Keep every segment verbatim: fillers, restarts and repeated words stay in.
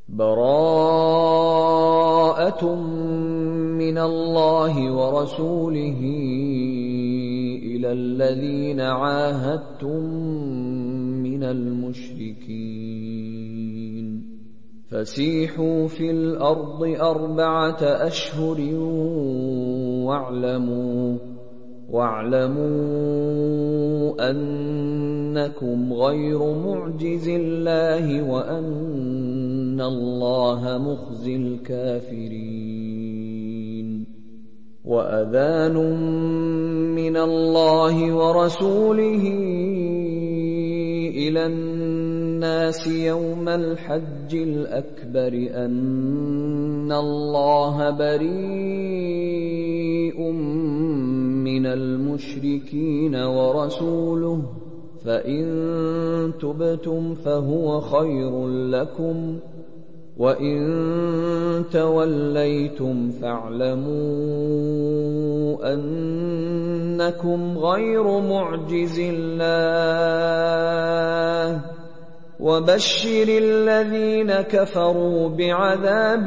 بَرَاءَةٌ مِّنَ اللَّهِ وَرَسُولِهِ إِلَى الَّذِينَ عَاهَدتُّم مِّنَ الْمُشْرِكِينَ فَسِيحُوا فِي الْأَرْضِ أَرْبَعَةَ أَشْهُرٍ وَاعْلَمُوا وَاعْلَمُوا أَنَّكُمْ غَيْرُ مُعْجِزِي اللَّهِ وَأَنَّ اللَّهَ مُخْزِي الْكَافِرِينَ وَأَذَانٌ مِّنَ اللَّهِ وَرَسُولِهِ إِلَى النَّاسِ يَوْمَ الْحَجِّ الْأَكْبَرِ أَنَّ اللَّهَ بَرِيءٌ مِّنَ الْمُشْرِكِينَ وَرَسُولُهُ فَإِن تُبْتُمْ فَهُوَ خَيْرٌ لَّكُمْ وَإِن تَوَلَّيْتُمْ فَاعْلَمُوا أَنَّكُمْ غَيْرُ مُعْجِزِي اللَّهِ وَبَشِّرِ الَّذِينَ كَفَرُوا بِعَذَابٍ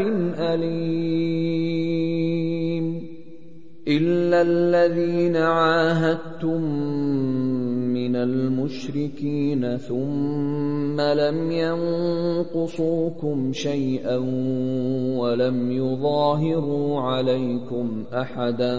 أَلِيمٍ إِلَّا الَّذِينَ عَاهَدتُّم مِّنَ الْمُشْرِكِينَ ثُمَّ لَمْ يَنقُصُوكُمْ شَيْئًا وَلَمْ يُظَاهِرُوا عَلَيْكُمْ أَحَدًا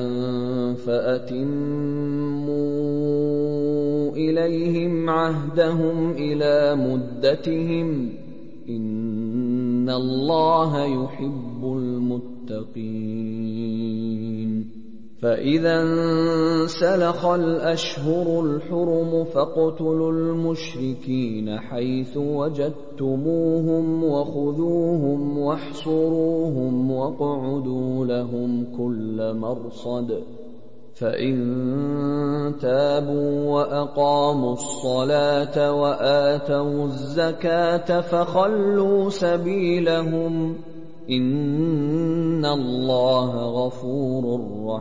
فَأَتِمُّوا إِلَيْهِمْ عَهْدَهُمْ إِلَىٰ مُدَّتِهِمْ ۚ إِنَّ اللَّهَ يُحِبُّ الْمُتَّقِينَ فَإِذَا انسَلَخَ الْأَشْهُرُ الْحُرُمُ فَاقْتُلُوا الْمُشْرِكِينَ حَيْثُ وَجَدتُّمُوهُمْ وَخُذُوهُمْ وَاحْصُرُوهُمْ وَاقْعُدُوا لَهُمْ كُلَّ مَرْصَدٍ فَإِن تَابُوا وَأَقَامُوا الصَّلَاةَ وَآتَوُا الزَّكَاةَ فَخَلُّوا سَبِيلَهُمْ ۚ إِنَّ اللَّهَ غَفُورٌ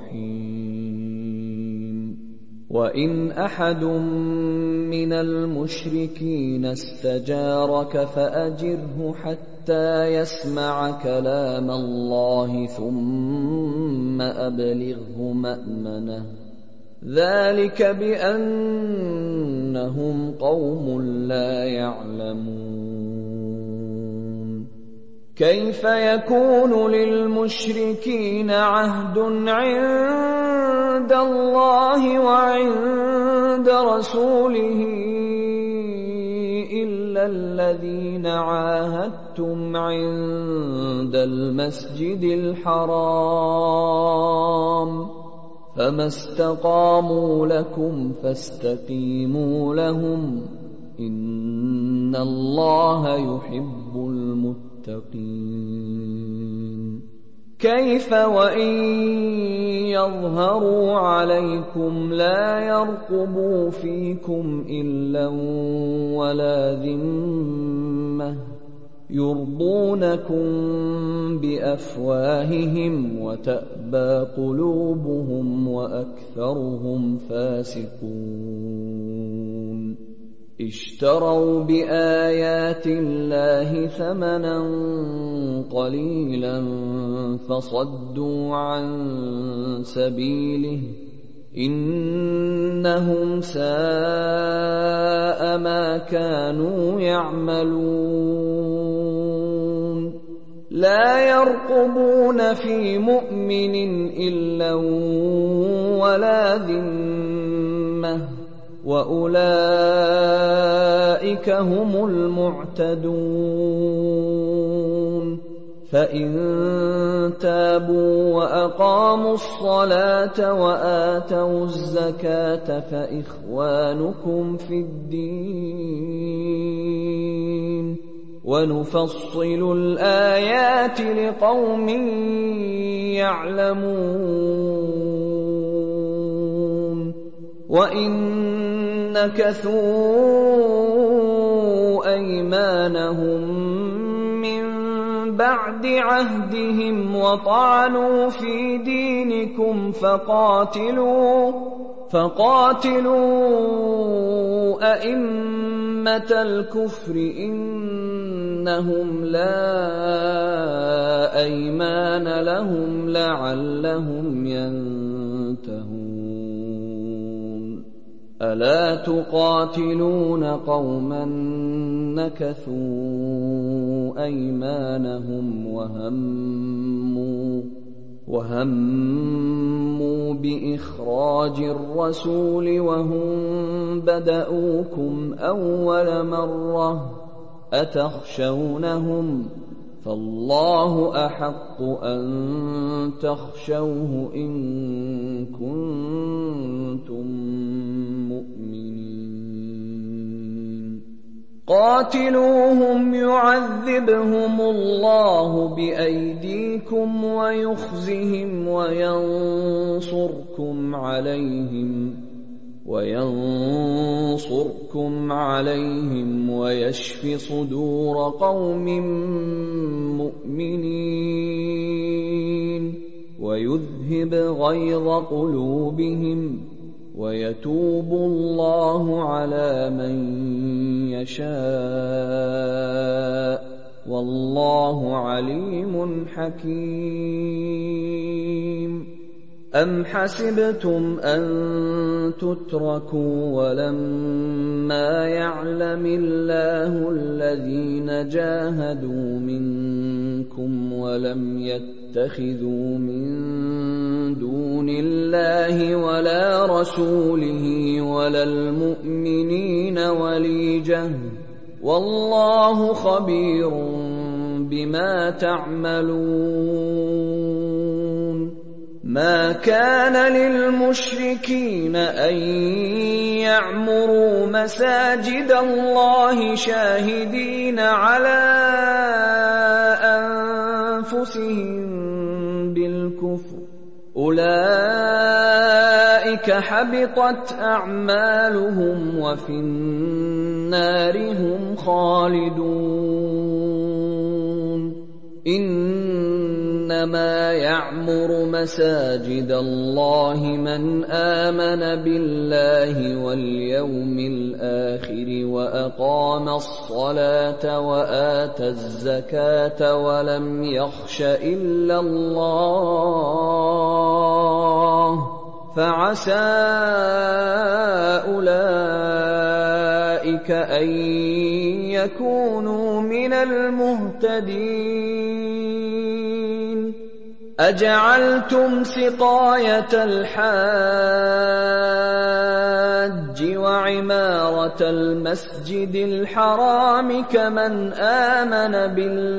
رَّحِيمٌ وَإِنْ أَحَدٌ مِّنَ الْمُشْرِكِينَ اسْتَجَارَكَ فَأَجِرْهُ حَتَّىٰ يَسْمَعَ كَلَامَ اللَّهِ ثُمَّ أَبْلِغْهُ مَأْمَنَهُ ۚ ذَٰلِكَ بِأَنَّهُمْ قَوْمٌ لَّا يَعْلَمُونَ كَيْفَ يَكُونُ لِلْمُشْرِكِينَ عَهْدٌ عِندَ اللَّهِ وَعِندَ رَسُولِهِ إِلَّا الَّذِينَ عَاهَدتُّمْ عِندَ الْمَسْجِدِ الْحَرَامِ ۖ فَمَا اسْتَقَامُوا لَكُمْ فَاسْتَقِيمُوا لَهُمْ ۚ إِنَّ اللَّهَ يُحِبُّ الْمُتَّقِينَ كَيْفَ وَإِن يَظْهَرُوا عَلَيْكُمْ لَا يَرْقُبُوا فِيكُمْ إِلًّا وَلَا ذِمَّةً يُرْضُونَكُم بِأَفْوَاهِهِمْ وَتَأْبَىٰ قُلُوبُهُمْ وَأَكْثَرُهُمْ فَاسِقُونَ اشْتَرَوْا بِآيَاتِ اللَّهِ ثَمَنًا قَلِيلًا فَصَدُّوا عَن سَبِيلِهِ ۚ إِنَّهُمْ سَاءَ مَا كَانُوا يَعْمَلُونَ لَا يَرْقُبُونَ فِي مُؤْمِنٍ إِلًّا وَلَا ذِمَّةً وَأُولَٰئِكَ هُمُ الْمُعْتَدُونَ فَإِن تَابُوا وَأَقَامُوا الصَّلَاةَ وَآتَوُا الزَّكَاةَ فَإِخْوَانُكُمْ فِي الدِّينِ وَنُفَصِّلُ الْآيَاتِ لِقَوْمٍ يَعْلَمُونَ وَإِن نَكَثُوا أَيْمَانَهُم مِّن بَعْدِ عَهْدِهِمْ وَطَعَنُوا فِي دِينِكُمْ فَقَاتِلُوا فَقَاتِلُوا أَئِمَّةَ الْكُفْرِ إِنَّ إنهم لا أيمان لهم لعلهم ينتهون ألا تقاتلون قوما نكثوا أيمانهم وهموا وهموا بإخراج الرسول وهم بدؤوكم أول مرة أتخشونهم فالله أحق أن تخشوه إن كنتم مؤمنين قاتلوهم يعذبهم الله بأيديكم ويخزهم وينصركم عليهم وينصركم عليهم ويشف صدور قوم مؤمنين ويذهب غيظ قلوبهم ويتوب الله على من يشاء والله عليم حكيم أم حسبتم أن تتركوا ولما يعلم الله الذين جاهدوا منكم ولم يتخذوا من دون الله ولا رسوله ولا المؤمنين وليجة والله خبير بما تعملون ما كان للمشركين أن يعمروا مساجد الله شاهدين على أنفسهم بالكفر أولئك حبطت أعمالهم وفي النار هم خالدون إنما يعمر مساجد الله من آمن بالله واليوم الآخر وأقام الصلاة وآتى الزكاة ولم يخش إلا الله فعسى أولئك أن يكونوا من المهتدين أجعلتم سقاية الحاج وعمارة المسجد الحرام كمن آمن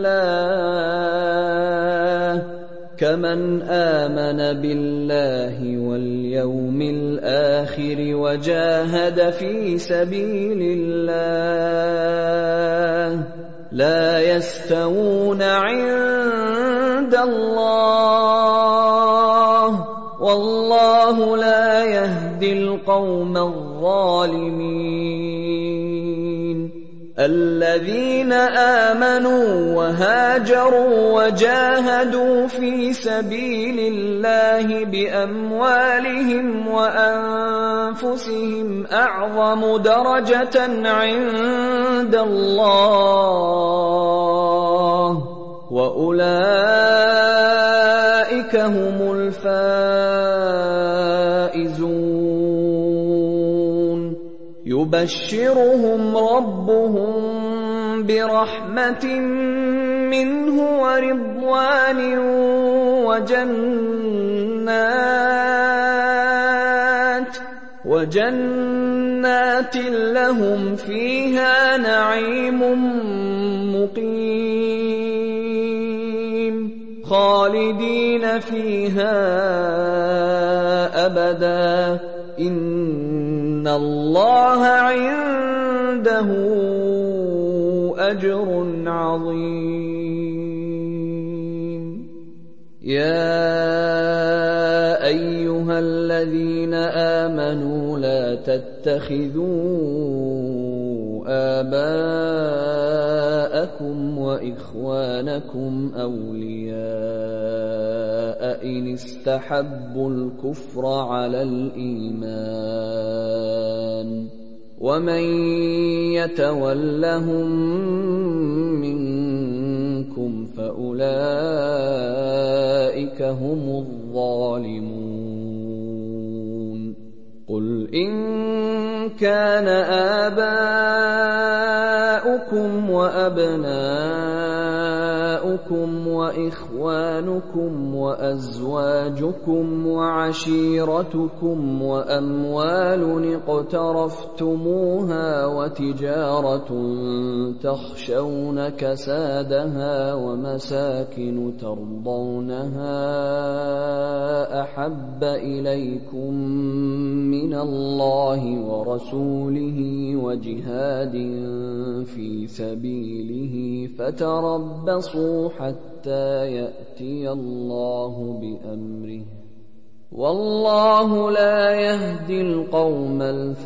بالله كمن آمن بالله واليوم الآخر وجاهد في سبيل الله لا يستوون عند الله والله لا يهدي القوم الظالمين الذين آمنوا وهاجروا وجاهدوا في سبيل الله بأموالهم وأنفسهم أعظم درجة عند الله وأولئك هم الفائزون يبشرهم ربهم برحمة منه ورضوان وجنات وجنات لهم فيها نعيم مقيم خالدين فيها أبدا إن الله عنده أجر عظيم يا أيها الذين آمنوا لا تتخذوا آباءكم وإخوانكم أولياء إن استحبوا الكفر على الإيمان ومن يتولهم منكم أُولَئِكَ هُمُ الظَّالِمُونَ قُلْ إِن كَانَ آبَاؤُكُمْ وَأَبْنَاؤُكُمْ وَإِخْوَانُكُمْ وَأَزْوَاجُكُمْ وَعَشِيرَتُكُمْ وَأَمْوَالٌ اقْتَرَفْتُمُوهَا وَتِجَارَةٌ تَخْشَوْنَ كَسَادَهَا وَمَسَاكِنُ تَرْضَوْنَهَا أَحَبَّ إِلَيْكُم مِّنَ اللَّهِ وَرَسُولِهِ وَجِهَادٍ فِي سَبِيلِهِ فَتَرَبَّصُوا حَتَّىٰ يَأْتِيَ اللَّهُ بِأَمْرِهِ ۗ وَاللَّهُ لَا يَهْدِي الْقَوْمَ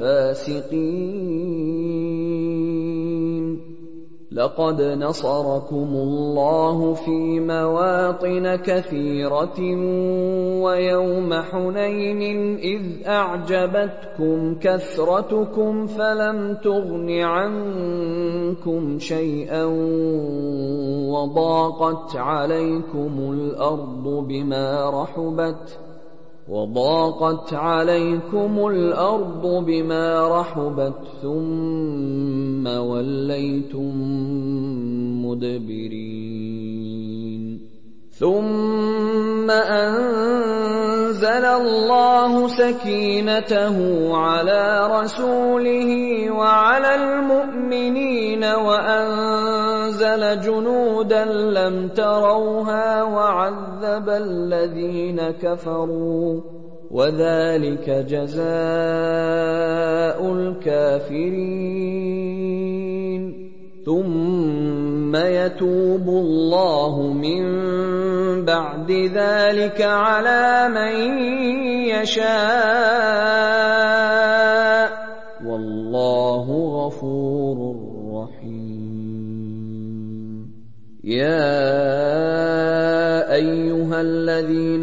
الْفَاسِقِينَ لَقَدْ نَصَرَكُمُ اللَّهُ فِي مَوَاطِنَ كَثِيرَةٍ وَيَوْمَ حُنَيْنٍ إِذْ أَعْجَبَتْكُمْ كَثْرَتُكُمْ فَلَمْ تُغْنِ عَنكُمْ شَيْئًا وَضَاقَتْ عَلَيْكُمُ الْأَرْضُ بِمَا رَحُبَتْ وَضَاقَتْ عَلَيْكُمُ الْأَرْضُ بِمَا رَحُبَتْ ثُمَّ وَلَّيْتُم مُّدْبِرِينَ ثُمَّ أَنزَلَ اللَّهُ سَكِينَتَهُ عَلَىٰ رَسُولِهِ وَعَلَى الْمُؤْمِنِينَ وَأَنزَلَ جُنُودًا لَّمْ تَرَوْهَا وَعَذَّبَ الَّذِينَ كَفَرُوا ۚ وَذَٰلِكَ جَزَاءُ الْكَافِرِينَ ثُمَّ يَتُوبُ اللَّهُ مِن بَعْدِ ذَٰلِكَ عَلَىٰ مَن يَشَاءُ ۗ وَاللَّهُ غَفُورٌ رَّحِيمٌ يَا أَيُّهَا الَّذِينَ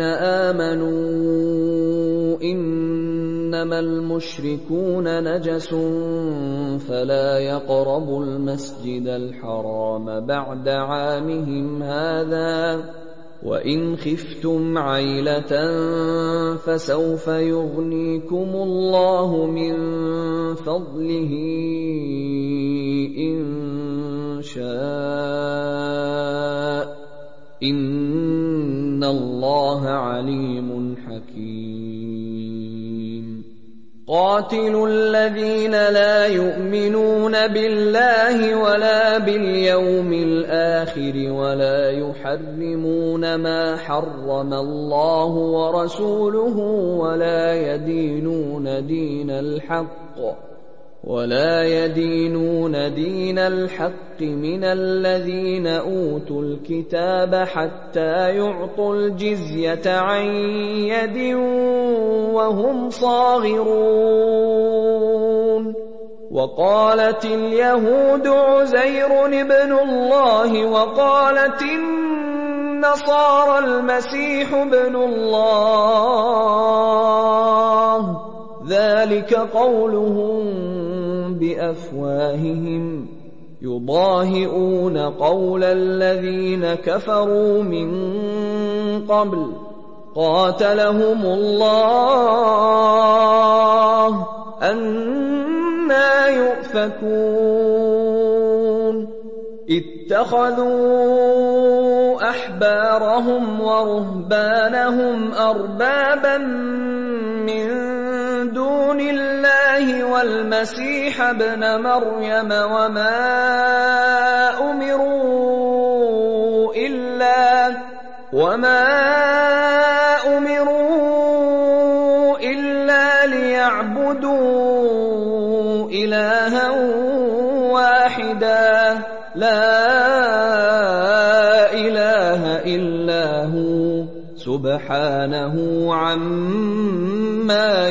آمَنُوا إِنَّمَا الْمُشْرِكُونَ نَجَسٌ فَلَا يَقْرَبُوا الْمَسْجِدَ الْحَرَامَ بَعْدَ عَامِهِمْ هَٰذَا ۚ وَإِنْ خِفْتُمْ عَيْلَةً فَسَوْفَ يُغْنِيكُمُ اللَّهُ مِن فَضْلِهِ إِن شَاءَ ۚ إِنَّ اللَّهَ عَلِيمٌ حَكِيمٌ قَاتِلُوا الَّذِينَ لَا يُؤْمِنُونَ بِاللَّهِ وَلَا بِالْيَوْمِ الْآخِرِ وَلَا يُحَرِّمُونَ مَا حَرَّمَ اللَّهُ وَرَسُولُهُ وَلَا يَدِينُونَ دِينَ الْحَقِّ وَلَا يَدِينُونَ دِينَ الْحَقِّ مِنَ الَّذِينَ أُوتُوا الْكِتَابَ حَتَّىٰ يُعْطُوا الْجِزْيَةَ عَن يَدٍ وَهُمْ صَاغِرُونَ وَقَالَتِ الْيَهُودُ عُزَيْرٌ ابْنُ اللَّهِ وَقَالَتِ النَّصَارَى الْمَسِيحُ ابْنُ اللَّهِ ۖ ذَٰلِكَ قَوْلُهُم بِأَفْوَاهِهِمْ يُضَاهِئُونَ قَوْلَ الَّذِينَ كَفَرُوا مِن قَبْلُ ۚ قَاتَلَهُمُ اللَّهُ ۖ أَنَّىٰ يُؤْفَكُونَ اتَّخَذُوا أَحْبَارَهُمْ وَرُهْبَانَهُمْ أَرْبَابًا مِّن دُونِ اللَّهِ وَالْمَسِيحَ ابْنَ مَرْيَمَ وَمَا أُمِرُوا إِلَّا وَمَا أُمِرُوا إِلَّا لِيَعْبُدُوا إِلَٰهًا وَاحِدًا لَّا إِلَٰهَ إِلَّا هُوَ سُبْحَانَهُ عَمَّا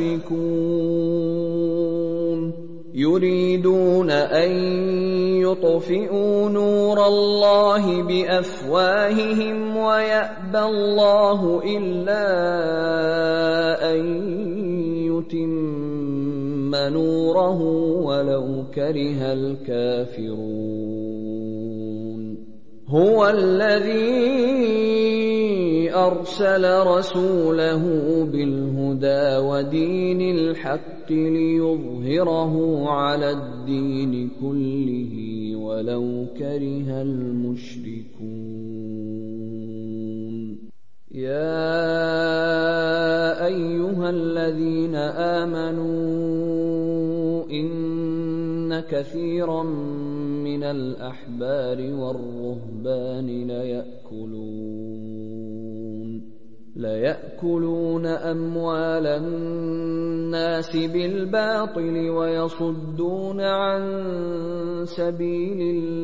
يُشْرِكُونَ يُرِيدُونَ أَن يُطْفِئُوا نُورَ اللَّهِ بِأَفْوَاهِهِمْ وَيَأْبَى اللَّهُ إِلَّا أَن يُتِمَّ نُورَهُ وَلَوْ كَرِهَ الْكَافِرُونَ هُوَ الَّذِي أَرْسَلَ رَسُولَهُ بِالْهُدَىٰ وَدِينِ الْحَقِّ لِيُظْهِرَهُ عَلَى الدِّينِ كُلِّهِ وَلَوْ كَرِهَ الْمُشْرِكُونَ يَا أَيُّهَا الَّذِينَ آمَنُوا إِنَّ كَثِيرًا مِّنَ الْأَحْبَارِ وَالرُّهْبَانِ لَيَأْكُلُونَ لَيَأْكُلُونَ أَمْوَالَ النَّاسِ بِالْبَاطِلِ وَيَصُدُّونَ عَن سَبِيلِ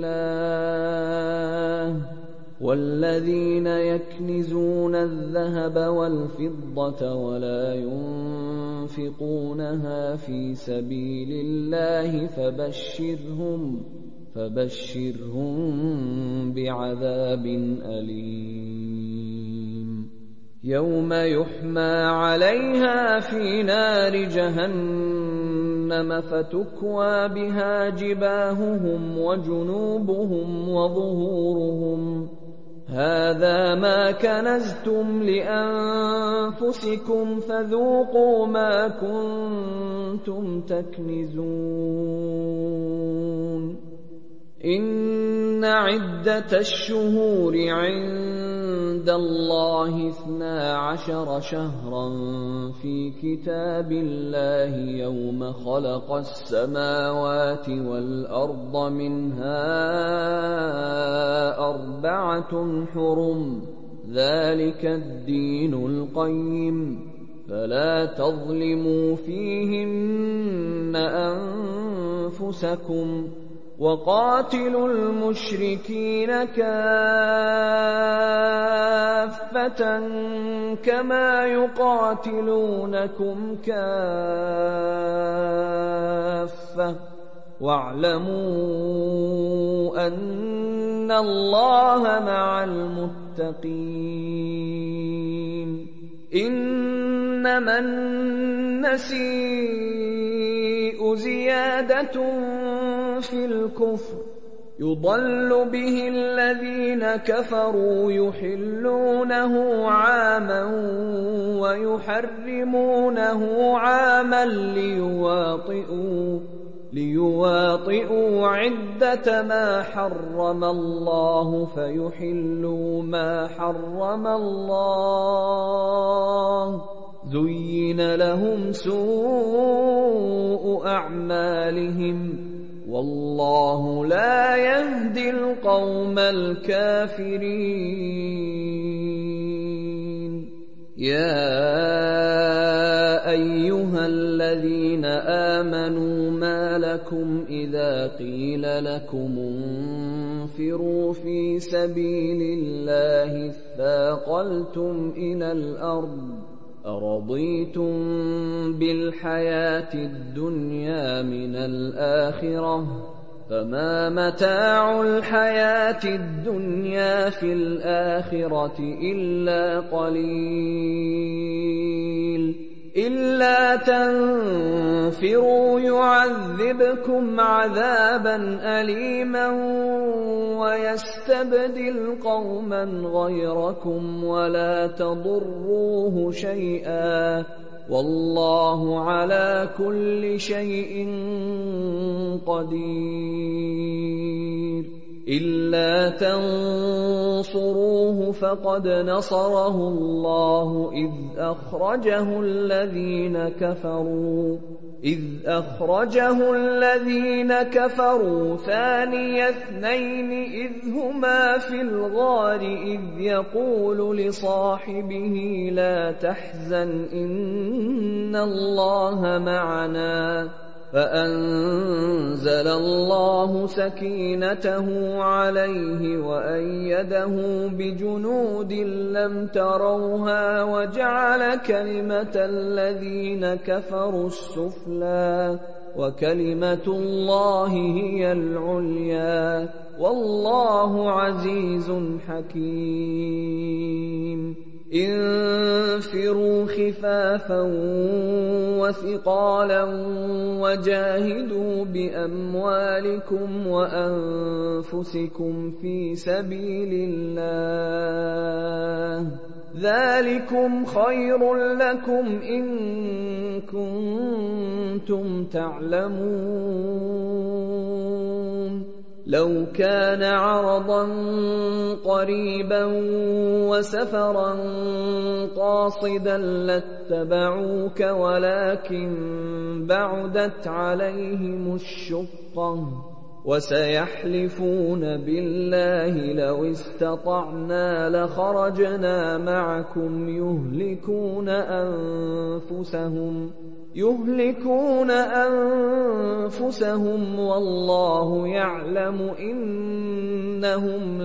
اللَّهِ وَالَّذِينَ يَكْنِزُونَ الذَّهَبَ وَالْفِضَّةَ وَلَا يُنفِقُونَهَا فِي سَبِيلِ اللَّهِ فَبَشِّرْهُم فَبَشِّرْهُم بِعَذَابٍ أَلِيمٍ يَوْمَ يُحْمَىٰ عَلَيْهَا فِي نَارِ جَهَنَّمَ فَتُكْوَىٰ بِهَا جِبَاهُهُمْ وَجُنُوبُهُمْ وَظُهُورُهُمْ هَٰذَا مَا كَنَزْتُمْ لِأَنفُسِكُمْ فَذُوقُوا مَا كُنتُمْ تَكْنِزُونَ إِنَّ عِدَّةَ الشُّهُورِ عِندَ اللَّهِ اثْنَا عَشَرَ شَهْرًا فِي كِتَابِ اللَّهِ يَوْمَ خَلَقَ السَّمَاوَاتِ وَالْأَرْضَ مِنْهَا أَرْبَعَةٌ حُرُمٌ ذَلِكَ الدِّينُ الْقَيِّمُ فَلَا تَظْلِمُوا فِيهِنَّ أَنفُسَكُمْ وَقَاتِلُوا الْمُشْرِكِينَ كَافَّةً كَمَا يُقَاتِلُونَكُمْ كَافَّةً وَاعْلَمُوا أَنَّ اللَّهَ مَعَ الْمُتَّقِينَ إِنَّمَا النَّسِيءُ زِيَادَةٌ فِي الْكُفْرِ يُضَلُّ بِهِ الَّذِينَ كَفَرُوا يُحِلُّونَهُ عَامًا وَيُحَرِّمُونَهُ عَامًا لِيُوَاطِئُوا لِيُوَاطِئُوا عِدَّةَ مَا حَرَّمَ اللَّهُ فَيُحِلُّوا مَا حَرَّمَ اللَّهُ زُيِّنَ لَهُمْ سُوءُ أَعْمَالِهِمْ وَاللَّهُ لَا يَهْدِي الْقَوْمَ الْكَافِرِينَ يَا أَيُّهَا الَّذِينَ آمَنُوا مَا لَكُمْ إِذَا قِيلَ لَكُمُ انفِرُوا فِي سَبِيلِ اللَّهِ اثَّاقَلْتُمْ إِلَى الْأَرْضِ أَرَضِيتُم بِالْحَيَاةِ الدُّنْيَا مِنَ الْآخِرَةِ فَمَا مَتَاعُ الْحَيَاةِ الدُّنْيَا فِي الْآخِرَةِ إِلَّا قَلِيلٌ إِلَّا تَنفِرُوا يُعَذِّبْكُمْ عَذَابًا أَلِيمًا وَيَسْتَبْدِلْ قَوْمًا غَيْرَكُمْ وَلَا تَضُرُّوهُ شَيْئًا وَاللَّهُ عَلَىٰ كُلِّ شَيْءٍ قَدِيرٌ إِلَّا تَنصُرُوهُ فَقَدْ نَصَرَهُ اللَّهُ إِذْ أَخْرَجَهُ الَّذِينَ كَفَرُوا إِذْ أَخْرَجَهُ الَّذِينَ كَفَرُوا ثَانِيَ اثْنَيْنِ إِذْ هُمَا فِي الْغَارِ إِذْ يَقُولُ لِصَاحِبِهِ لَا تَحْزَنْ إِنَّ اللَّهَ مَعَنَا فَأَنزَلَ اللَّهُ سَكِينَتَهُ عَلَيْهِ وَأَيَّدَهُ بِجُنُودٍ لَّمْ تَرَوْهَا وَجَعَلَ كَلِمَةَ الَّذِينَ كَفَرُوا السُّفْلَىٰ وَكَلِمَةُ اللَّهِ هِيَ الْعُلْيَا وَاللَّهُ عَزِيزٌ حَكِيمٌ انفروا خفافا وثقالا وجاهدوا بأموالكم وأنفسكم في سبيل الله ذلكم خير لكم إن كنتم تعلمون لو كان عرضا قريبا وسفرا قاصدا لاتبعوك ولكن بعدت عليهم الشقة وسيحلفون بالله لو استطعنا لخرجنا معكم يهلكون أنفسهم يهلكون أنفسهم والله يعلم إنهم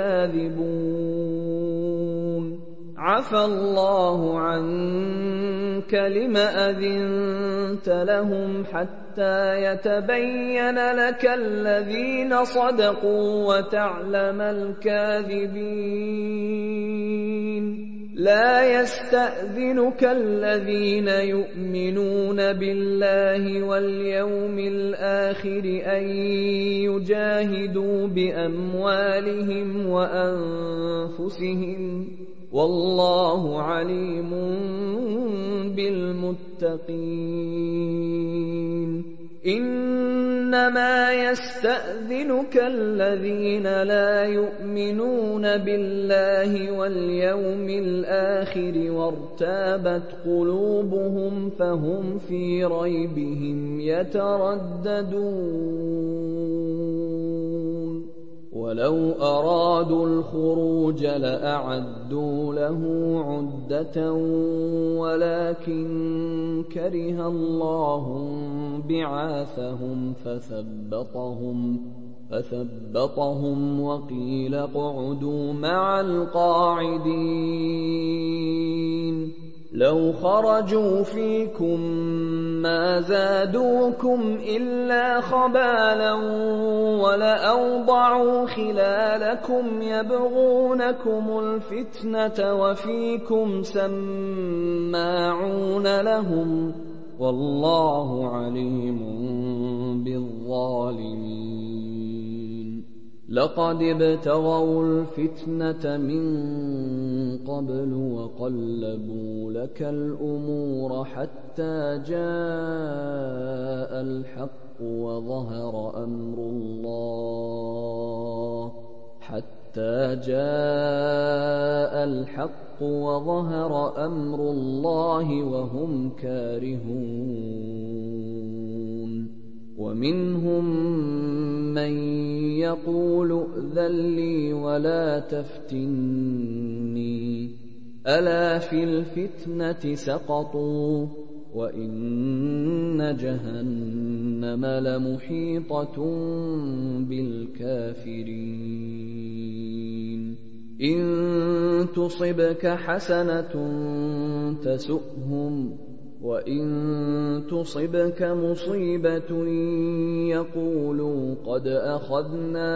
لكاذبون عفى الله عنك لم أذنت لهم حتى يتبين لك الذين صدقوا وتعلم الكاذبين لا يستأذنك الذين يؤمنون بالله واليوم الآخر أن يجاهدوا بأموالهم وأنفسهم والله عليم بالمتقين إنما يستأذنك الذين لا يؤمنون بالله واليوم الآخر وارتابت قلوبهم فهم في ريبهم يترددون ولو أرادوا الخروج لأعدوا له عدة ولكن كره الله بعاثهم فثبطهم فثبطهم وقيل اقعدوا مع القاعدين لو خرجوا فيكم ما زادوكم إلا خبالا ولأوضعوا خلالكم يبغونكم الفتنة وفيكم سماعون لهم والله عليم بالظالمين لقد ابتغوا الفتنة من قبل وقلبوا لك الأمور حتى جاء الحق وظهر أمر الله حتى جاء الحق وظهر أمر الله وهم كارهون ومنهم من يقول ائذن لي ولا تفتني ألا في الفتنة سقطوا وإن جهنم لمحيطة بالكافرين إن تصبك حسنة تسؤهم وإن تصبك مصيبة يقولوا قد أخذنا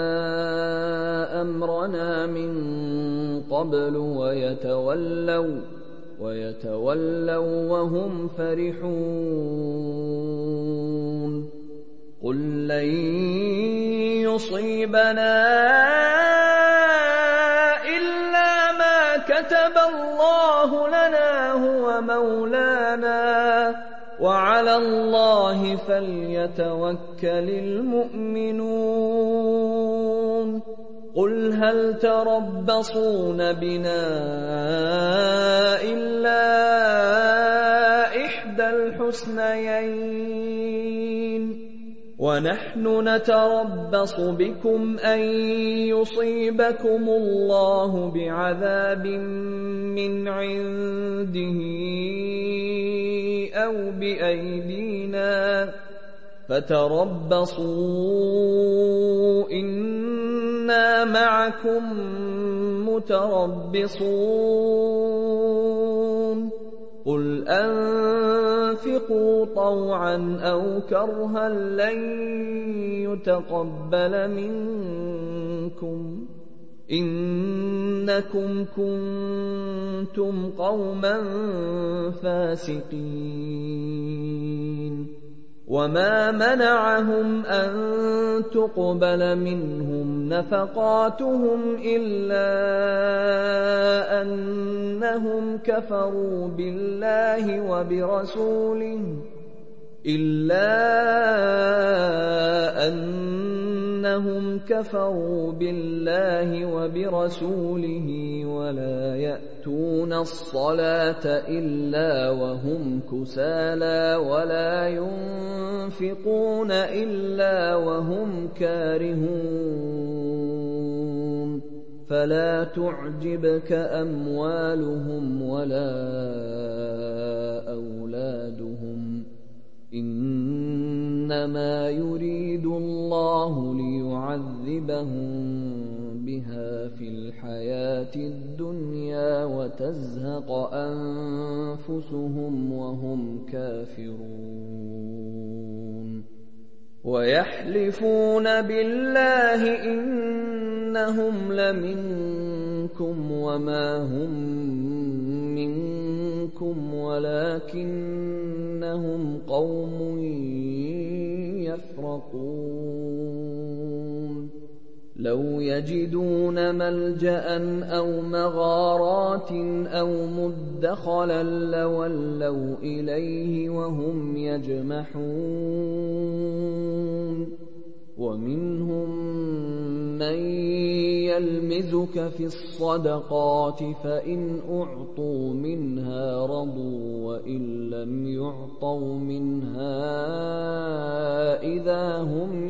أمرنا من قبل ويتولوا ويتولوا وهم فرحون قل لن يصيبنا إلا ما كتب الله لنا هو مولانا وعلى الله فليتوكل المؤمنون قل هل تربصون بنا إلا إحدى الحسنيين ونحن نتربص بكم أن يصيبكم الله بعذاب من عنده أو بأيدينا فتربصوا إنا معكم متربصون قل أنفقوا طوعا أو كرها لن يتقبل منكم إن إنكم كنتم قوما فاسقين وما منعهم أن تقبل منهم نفقاتهم إلا أنهم كفروا بالله وبرسوله إلا أنهم كفروا بالله وبرسوله ولا يأتون الصلاة إلا وهم كسالى ولا ينفقون إلا وهم كارهون فلا تعجبك أموالهم ولا أولادهم إنما يريد الله ليعذبهم بها في الحياة الدنيا وتزهق أنفسهم وهم كافرون ويحلفون بالله إنهم لمنكم وما هم منكم ولكنهم قوم يفرقون لو يجدون ملجأ أو مغارات أو مدخلا لولوا إليه وهم يجمحون ومنهم من يلمزك في الصدقات فإن أعطوا منها رضوا وإن لم يعطوا منها إذا هم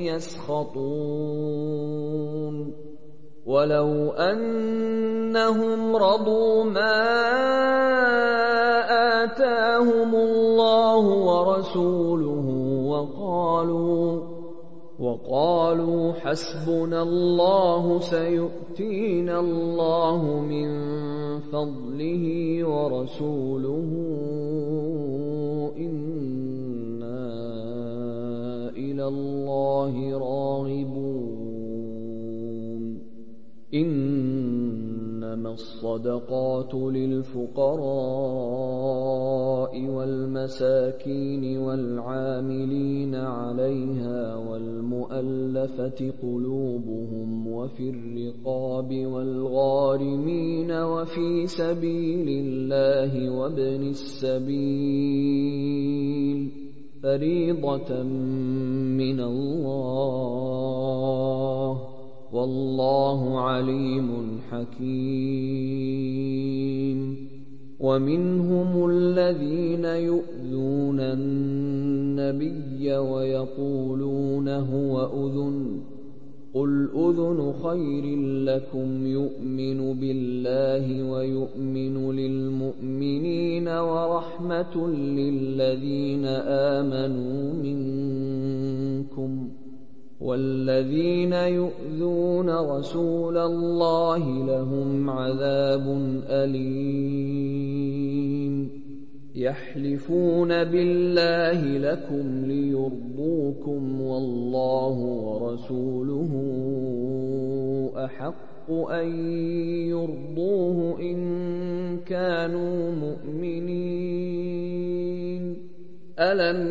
يسخطون ولو أنهم رضوا ما آتاهم الله ورسوله وقالوا وقالوا حسبنا الله سيؤتينا الله من فضله ورسوله إنا إلى الله راغبون إنما الصدقات للفقراء والمساكين والعاملين عليها والمؤلفة قلوبهم وفي الرقاب والغارمين وفي سبيل الله وابن السبيل فريضة من الله والله عليم حكيم ومنهم الذين يؤذون النبي ويقولون هو أذن قل أذن خير لكم يؤمن بالله ويؤمن للمؤمنين ورحمة للذين آمنوا منكم والذين يؤذون رسول الله لهم عذاب أليم يحلفون بالله لكم ليرضوكم والله ورسوله أحق أن يرضوه إن كانوا مؤمنين ألم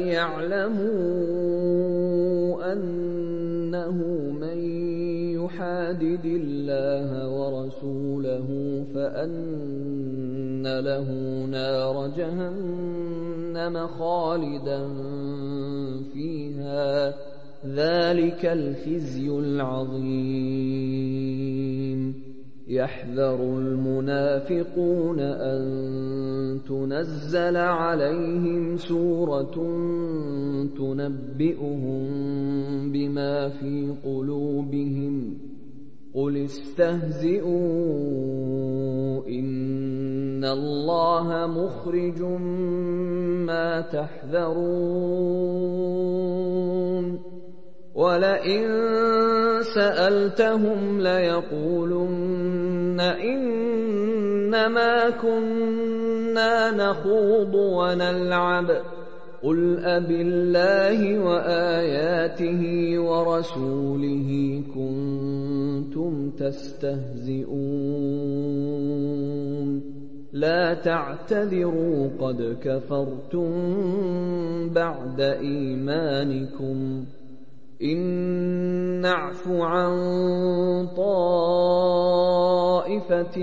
يعلموا أنه من يحادد الله ورسوله فأن له نار جهنم خالدا فيها ذلك الخزي العظيم يحذر المنافقون أن تنزل عليهم سورة تنبئهم بما في قلوبهم قل استهزئوا إن الله مخرج ما تحذرون ولئن سألتهم ليقولن إنما كنا نخوض ونلعب قل أبالله وآياته ورسوله كنتم تستهزئون لا تعتذروا قد كفرتم بعد إيمانكم إن نعف عن طائفة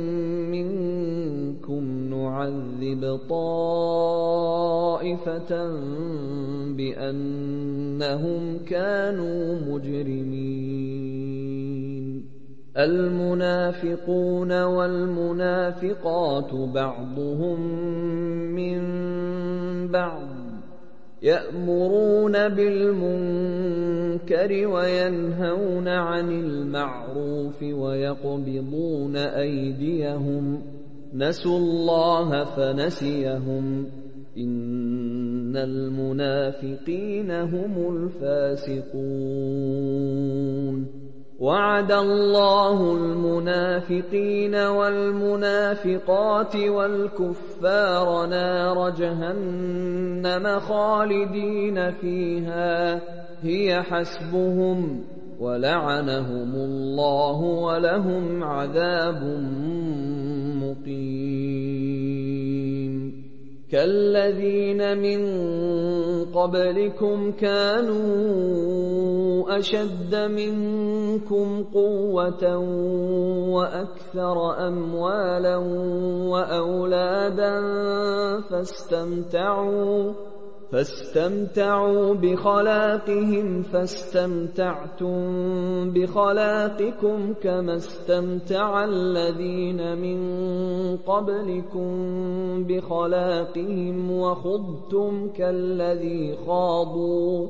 منكم نعذب طائفة بأنهم كانوا مجرمين المنافقون والمنافقات بعضهم من بعض يأمرون بالمنكر وينهون عن المعروف ويقبضون أيديهم نسوا الله فنسيهم إن المنافقين هم الفاسقون وعد الله المنافقين والمنافقات والكفار نار جهنم خالدين فيها هي حسبهم ولعنهم الله ولهم عذاب مقيم كالذين من قبلكم كانوا أشد منكم قوة وأكثر أموالا وأولادا فاستمتعوا فاستمتعوا بخلاقهم فاستمتعتم بخلاقكم كما استمتع الذين من قبلكم بخلاقهم وخضتم كالذي خاضوا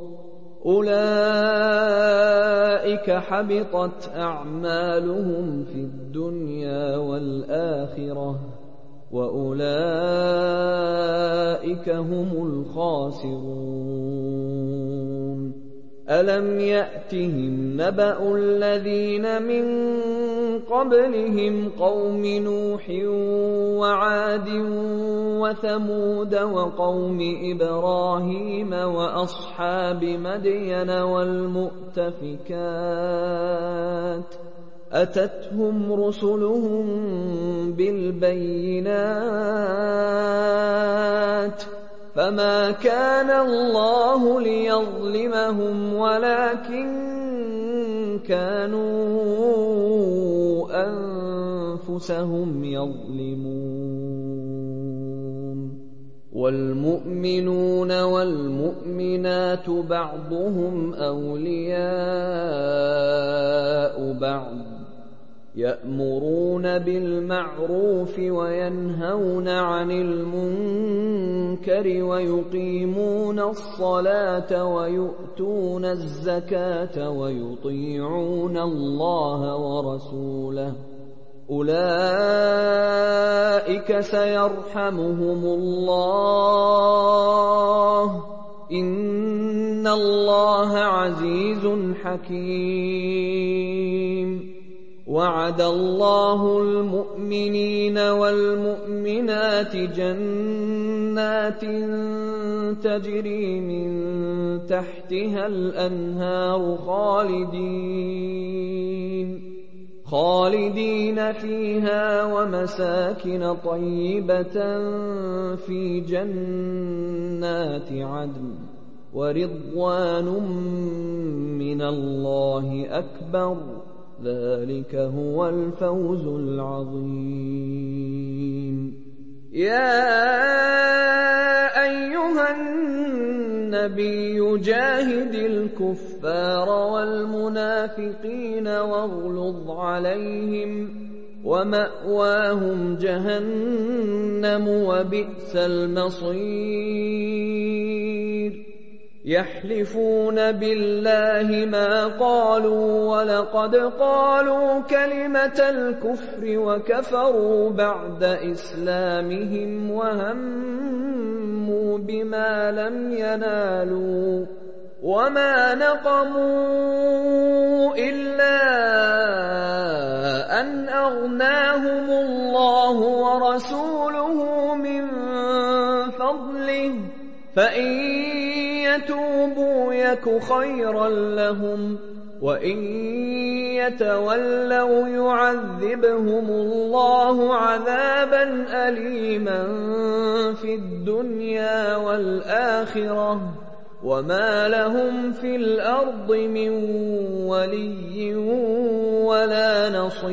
أولئك حبطت أعمالهم في الدنيا والآخرة وأولئك هم الخاسرون ألم يأتهم نبأ الذين من قبلهم قوم نوح وعاد وثمود وقوم إبراهيم وأصحاب مدين والمؤتفكات أتتهم رسلهم بالبينات فما كان الله ليظلمهم ولكن كانوا أنفسهم يظلمون والمؤمنون والمؤمنات بعضهم أولياء بعض يأمرون بالمعروف وينهون عن المنكر ويقيمون الصلاة ويؤتون الزكاة ويطيعون الله ورسوله أولئك سيرحمهم الله إن الله عزيز حكيم وعد الله المؤمنين والمؤمنات جنات تجري من تحتها الأنهار خالدين خالدين فيها ومساكن طيبة في جنات عدن ورضوان من الله أكبر ذلك هو الفوز العظيم يا أيها النبي جاهد الكفار والمنافقين واغلظ عليهم ومأواهم جهنم وبئس المصير يحلفون بالله ما قالوا ولقد قالوا كلمة الكفر وكفروا بعد إسلامهم وهموا بما لم ينالوا وما نقموا إلا أن أغناهم الله ورسوله من فضله فإن يتوبوا يك خيرا لهم وَإِن يَتَوَلَّوْا يُعَذِّبْهُمُ اللَّهُ عَذَابًا أَلِيمًا فِي الدُّنْيَا وَالْآخِرَةِ وَمَا لَهُمْ فِي الْأَرْضِ مِنْ وَلِيٍّ وَلَا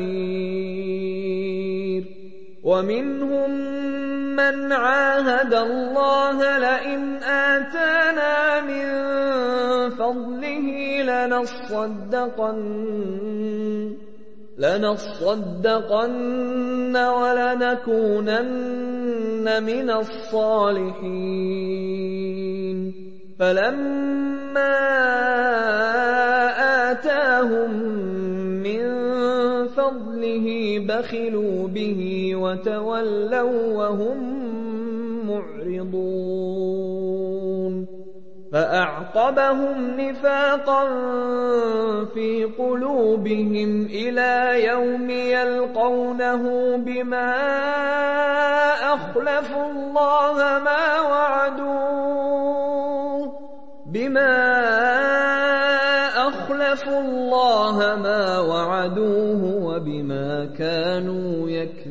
نَصِيرٍ وَمِنْهُمْ مَنْ عَاهَدَ اللَّهَ لَئِنْ آتَانَا مِنْ فَضْلِهِ لَنَصَّدَّقَنَّ لَنَصَّدَّقَنَّ وَلَنَكُونَنَّ مِنَ الصَّالِحِينَ فَلَمَّا آتَاهُم مِّن فَضْلِهِ بَخِلُوا بِهِ وَتَوَلَّوْا وَهُم مُّعْرِضُونَ فَأَعْقَبَهُمْ نِفَاقًا فِي قُلُوبِهِمْ إِلَىٰ يَوْمِ يَلْقَوْنَهُ بِمَا أَخْلَفُوا اللَّهَ مَا وَعَدُوهُ بِمَا أَخْلَفُوا اللَّهَ مَا وَعَدُوهُ وَبِمَا كَانُوا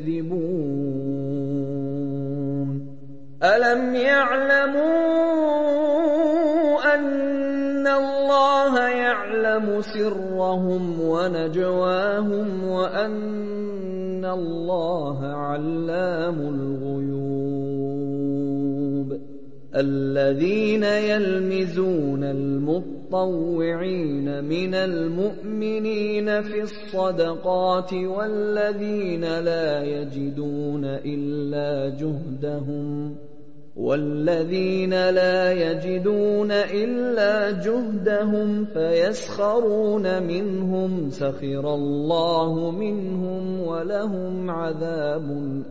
يَكْذِبُونَ أَلَمْ يَعْلَمُوا أَنَّ اللَّهَ يَعْلَمُ سِرَّهُمْ وَنَجْوَاهُمْ وَأَنَّ اللَّهَ عَلَّامُ الْغُيُوبِ الَّذِينَ يَلْمِزُونَ الْمُطَّوِّعِينَ مِنَ الْمُؤْمِنِينَ فِي الصَّدَقَاتِ وَالَّذِينَ لَا يَجِدُونَ إِلَّا جُهْدَهُمْ وَالَّذِينَ لَا يَجِدُونَ إِلَّا جُهْدَهُمْ فَيَسْخَرُونَ مِنْهُمْ سَخِرَ اللَّهُ مِنْهُمْ وَلَهُمْ عَذَابٌ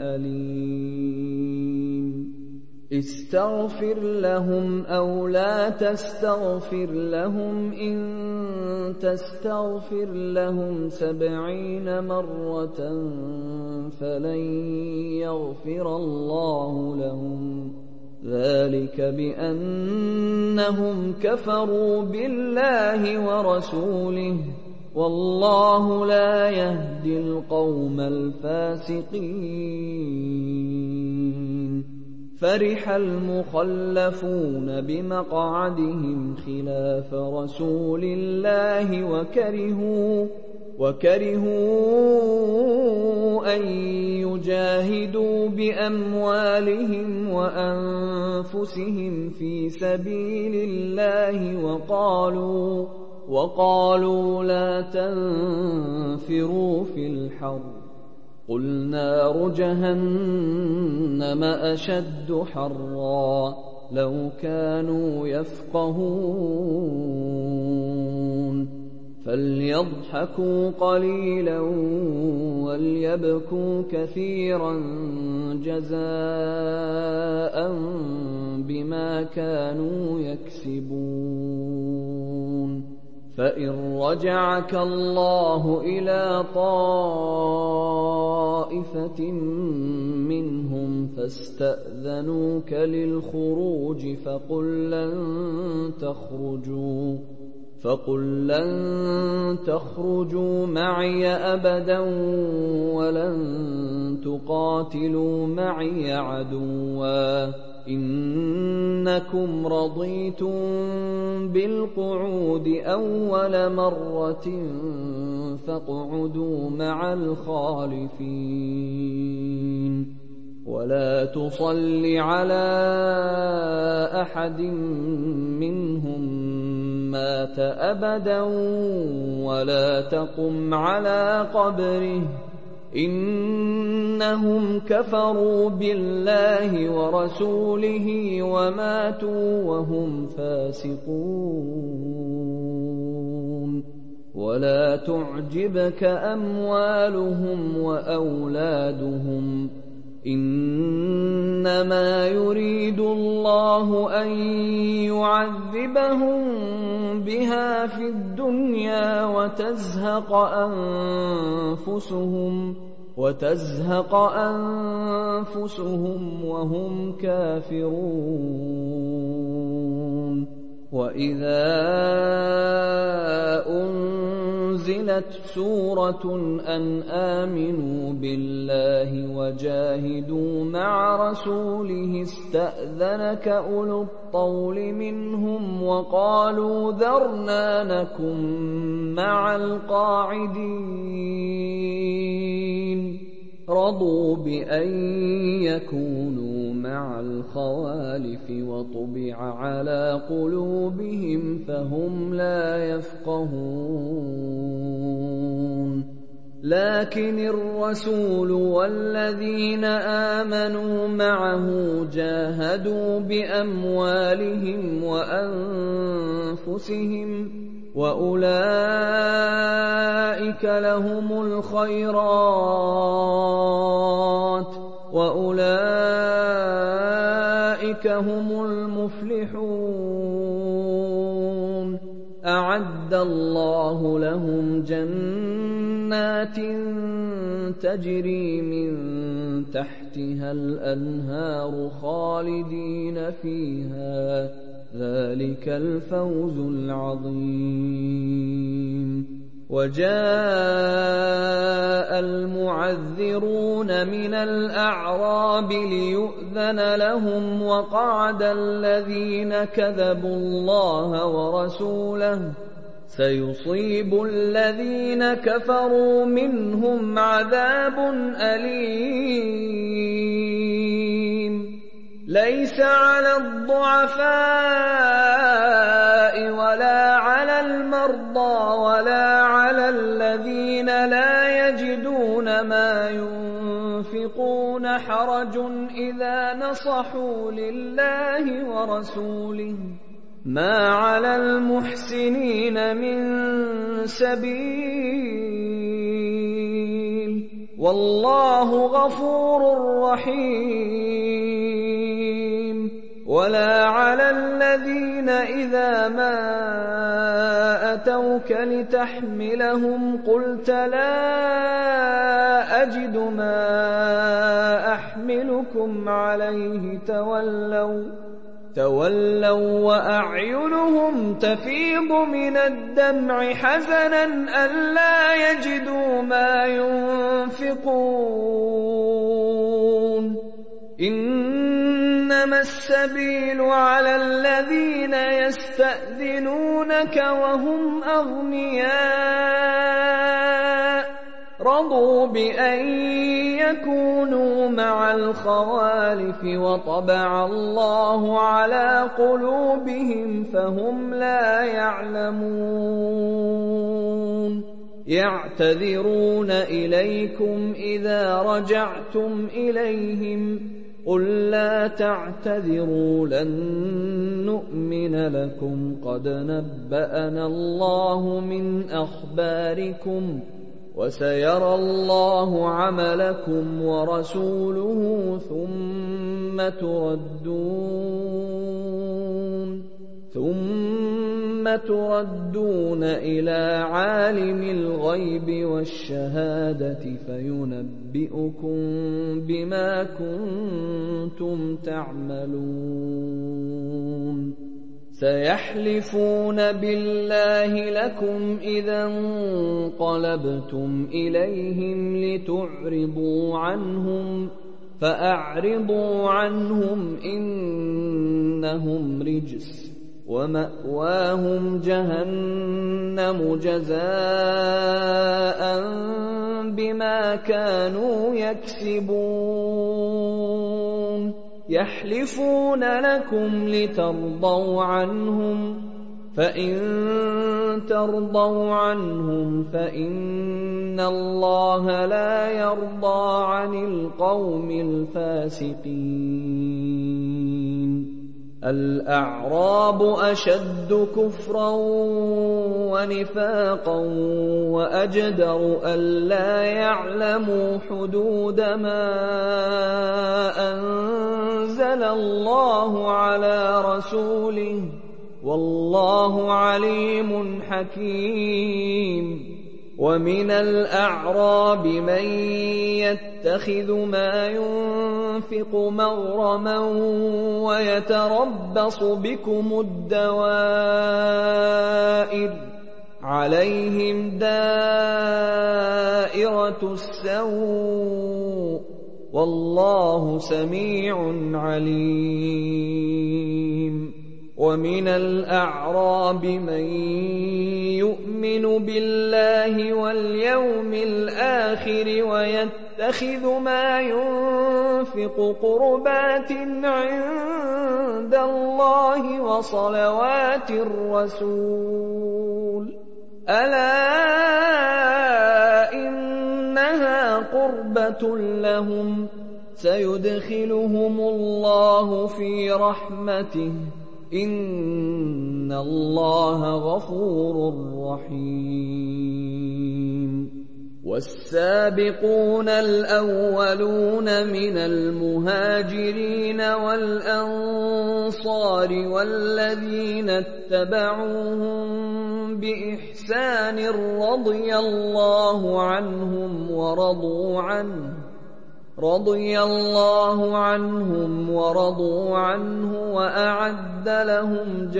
أَلِيمٌ اسْتَغْفِرْ لَهُمْ أَوْ لَا تَسْتَغْفِرْ لَهُمْ إِن تَسْتَغْفِرْ لَهُمْ سَبْعِينَ مَرَّةً فَلَن يَغْفِرَ اللَّهُ لَهُمْ ذَلِكَ بِأَنَّهُمْ كَفَرُوا بِاللَّهِ وَرَسُولِهِ وَاللَّهُ لَا يَهْدِي الْقَوْمَ الْفَاسِقِينَ فَرِحَ الْمُخَلَّفُونَ بِمَقْعَدِهِمْ خِلَافَ رَسُولِ اللَّهِ وَكَرِهُوا وَكَرِهُوا أَن يُجَاهِدُوا بِأَمْوَالِهِمْ وَأَنفُسِهِمْ فِي سَبِيلِ اللَّهِ وَقَالُوا وَقَالُوا لَا تَنفِرُوا فِي الْحَرِّ قُلْ نَارُ جَهَنَّمَ أَشَدُّ حَرًّا لَوْ كَانُوا يَفْقَهُونَ فَلْيَضْحَكُوا قَلِيلًا وَلْيَبْكُوا كَثِيرًا جَزَاءً بِمَا كَانُوا يَكْسِبُونَ فَإِن رَّجَعَكَ اللَّهُ إِلَىٰ طَائِفَةٍ مِّنْهُمْ فَاسْتَأْذَنُوكَ لِلْخُرُوجِ فَقُل لَّن تَخْرُجُوا فَقُل لَّن تَخْرُجُوا مَعِيَ أَبَدًا وَلَن تُقَاتِلُوا مَعِيَ عَدُوًّا إِنَّكُمْ رَضِيتُم بِالْقُعُودِ أَوَّلَ مَرَّةٍ فَاقْعُدُوا مَعَ الْخَالِفِينَ وَلَا تُصَلِّ عَلَىٰ أَحَدٍ مِّنْهُم مَّاتَ أَبَدًا وَلَا تَقُمْ عَلَىٰ قَبْرِهِ إِنَّهُمْ كَفَرُوا بِاللَّهِ وَرَسُولِهِ وَمَاتُوا وَهُمْ فَاسِقُونَ وَلَا تُعْجِبْكَ أَمْوَالُهُمْ وَأَوْلَادُهُمْ إِنَّمَا يُرِيدُ اللَّهُ أَن يُعَذِّبَهُم بِهَا فِي الدُّنْيَا وَتَزْهَقَ أَنفُسُهُمْ وَتَزْهَقَ أَنفُسُهُمْ وَهُمْ كَافِرُونَ وَإِذَا أُنزِلَتْ أنزلت سورة أن آمنوا بالله وجاهدوا مع رسوله استأذنك أولو الطول منهم وقالوا ذرنا نكن مع القاعدين رضوا بأن يكونوا مع الخوالف وطبع على قلوبهم فهم لا يفقهون لكن الرسول والذين آمنوا معه جاهدوا بأموالهم وأنفسهم وأولئك لهم الخيرات وأولئك هم المفلحون أعد الله لهم جنات تجري من تحتها الأنهار خالدين فيها ذلك الفوز العظيم وجاء المعذرون من الأعراب ليؤذن لهم وقعد الذين كذبوا الله ورسوله سيصيب الذين كفروا منهم عذاب أليم ليس على الضعفاء ولا على المرضى ولا على الذين لا يجدون ما ينفقون حرج إذا نصحوا لله ورسوله ما على المحسنين من سبيل والله غفور رحيم ولا على الذين إذا ما أتوك لتحملهم قلت لا أجد ما أحملكم عليه تولوا تولوا وأعينهم تفيض من الدمع حزنا ألا يجدوا ما ينفقون إنما السبيل على الذين يستأذنونك وهم أغنياء رضوا بأن يكونوا مع الخوالف وطبع الله على قلوبهم فهم لا يعلمون يعتذرون إليكم إذا رجعتم إليهم قل لا تعتذروا لن نؤمن لكم قد نبأنا الله من أخباركم وسيرى الله عملكم ورسوله ثم تردون ثم تردون إلى عالم الغيب والشهادة فينبئكم بما كنتم تعملون سيحلفون بالله لكم إذا انقلبتم إليهم لتعرضوا عنهم فأعرضوا عنهم إنهم رجس ومأواهم جهنم جزاء بما كانوا يكسبون يحلفون لكم لترضوا عنهم فإن ترضوا عنهم فإن الله لا يرضى عن القوم الفاسقين الأعراب أشد كفرا ونفاقا وأجدر ألا يعلموا حدود ما أنزل الله على رسوله والله عليم حكيم ومن الأعراب من يتخذ ما ينفق مغرما ويتربص بكم الدوائر عَلَيْهِمْ دَائِرَةُ السَّوْءِ ۗ وَاللَّهُ سَمِيعٌ عَلِيمٌ. وَمِنَ الْأَعْرَابِ مَن يُؤْمِنُ بِاللَّهِ وَالْيَوْمِ الْآخِرِ وَيَتَّخِذُ مَا يُنفِقُ قُرُبَاتٍ عِندَ اللَّهِ وَصَلَوَاتِ الرَّسُولِ ۚ أَلَا إِنَّهَا قُرْبَةٌ لَّهُمْ ۚ سَيُدْخِلُهُمُ اللَّهُ فِي رَحْمَتِهِ ۗ إِنَّ اللَّهَ غَفُورٌ رَّحِيمٌ. وَالسَّابِقُونَ الْأَوَّلُونَ مِنَ الْمُهَاجِرِينَ وَالْأَنصَارِ وَالَّذِينَ اتَّبَعُوهُم بِإِحْسَانٍ رَّضِيَ اللَّهُ عَنْهُمْ وَرَضُوا عَنْهُ رضي الله عنهم ورضوا عنه وأعد لهم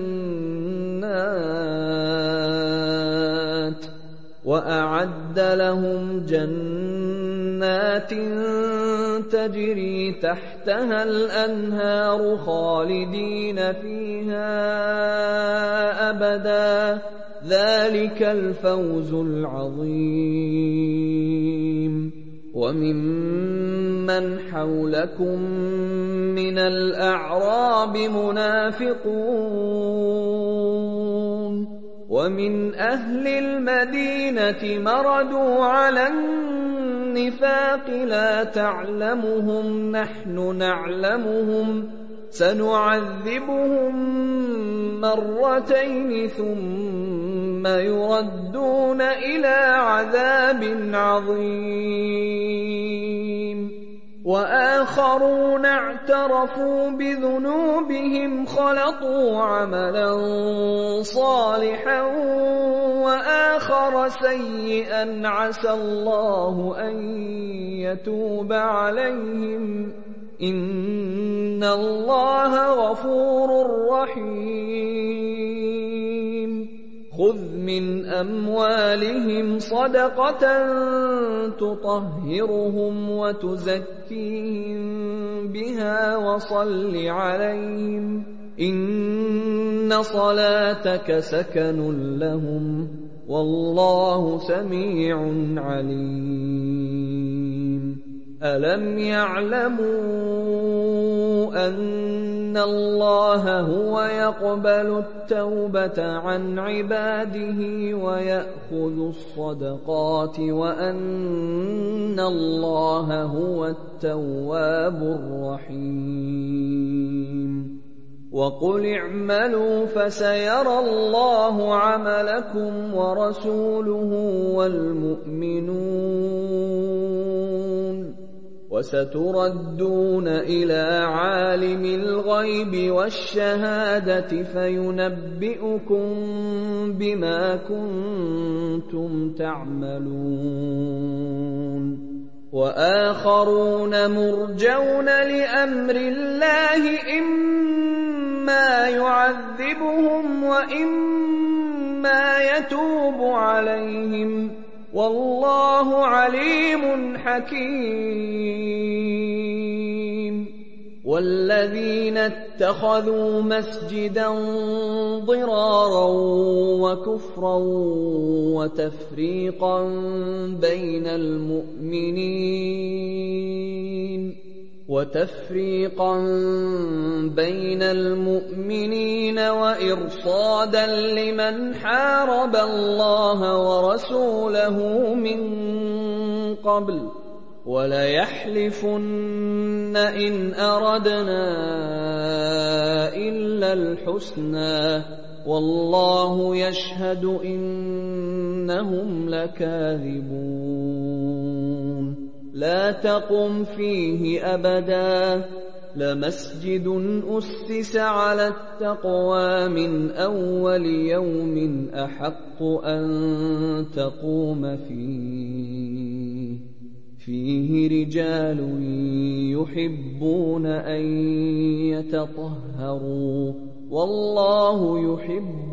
جنات وأعد لهم جنات تجري تحتها الأنهار خالدين فيها أبدا، ذلك الفوز العظيم. وَمِمَّنْ حَوْلَكُم مِّنَ الْأَعْرَابِ مُنَافِقُونَ وَمِنْ أَهْلِ الْمَدِينَةِ مَرَدُوا عَلَى النِّفَاقِ لَا تَعْلَمُهُمْ نَحْنُ نَعْلَمُهُمْ ۚ سَنُعَذِّبُهُم مَّرَّتَيْنِ ثُمَّ يُرَدُّونَ إِلَىٰ عَذَابٍ عَظِيمٍ. وَآخَرُونَ اعْتَرَفُوا بِذُنُوبِهِمْ خَلَطُوا عَمَلًا صَالِحًا وَآخَرَ سَيِّئًا عَسَى اللَّهُ أَن يَتُوبَ عَلَيْهِمْ ۚ إِنَّ اللَّهَ غَفُورٌ رَّحِيمٌ. خُذْ مِنْ أَمْوَالِهِمْ صَدَقَةً تُطَهِّرُهُمْ وَتُزَكِّيهِم بِهَا وَصَلِّ عَلَيْهِمْ ۖ إِنَّ صَلَاتَكَ سَكَنٌ لَّهُمْ ۗ وَاللَّهُ سَمِيعٌ عَلِيمٌ. أَلَمْ يَعْلَمُوا أَنَّ اللَّهَ هُوَ يَقْبَلُ التَّوْبَةَ عَنْ عِبَادِهِ وَيَأْخُذُ الصَّدَقَاتِ وَأَنَّ اللَّهَ هُوَ التَّوَّابُ الرَّحِيمُ. وَقُلِ اعْمَلُوا فَسَيَرَى اللَّهُ عَمَلَكُمْ وَرَسُولُهُ وَالْمُؤْمِنُونَ ۖ وَسَتُرَدُّونَ إِلَىٰ عَالِمِ الْغَيْبِ وَالشَّهَادَةِ فَيُنَبِّئُكُم بِمَا كُنتُمْ تَعْمَلُونَ. وَآخَرُونَ مُرْجَوْنَ لِأَمْرِ اللَّهِ إِمَّا يُعَذِّبُهُمْ وَإِمَّا يَتُوبُ عَلَيْهِمْ ۗ وَاللَّهُ عَلِيمٌ حَكِيمٌ. وَالَّذِينَ اتَّخَذُوا مَسْجِدًا ضِرَارًا وَكُفْرًا وَتَفْرِيقًا بَيْنَ الْمُؤْمِنِينَ وَتَفْرِيقًا بَيْنَ الْمُؤْمِنِينَ وَإِرْصَادًا لِّمَنْ حَارَبَ اللَّهَ وَرَسُولَهُ مِن قَبْلُ ۚ وَلَيَحْلِفُنَّ إِنْ أَرَدْنَا إِلَّا الْحُسْنَىٰ ۖ وَاللَّهُ يَشْهَدُ إِنَّهُمْ لَكَاذِبُونَ. لَا تَقُمْ فِيهِ أَبَدًا، لَمَسْجِدٌ أُسِّسَ عَلَى التَّقْوَىٰ مِنْ أَوَّلِ يَوْمٍ أَحَقُّ أَن تَقُومَ فِيهِ ۚ فِيهِ رِجَالٌ يُحِبُّونَ أَن يَتَطَهَّرُوا والله يحب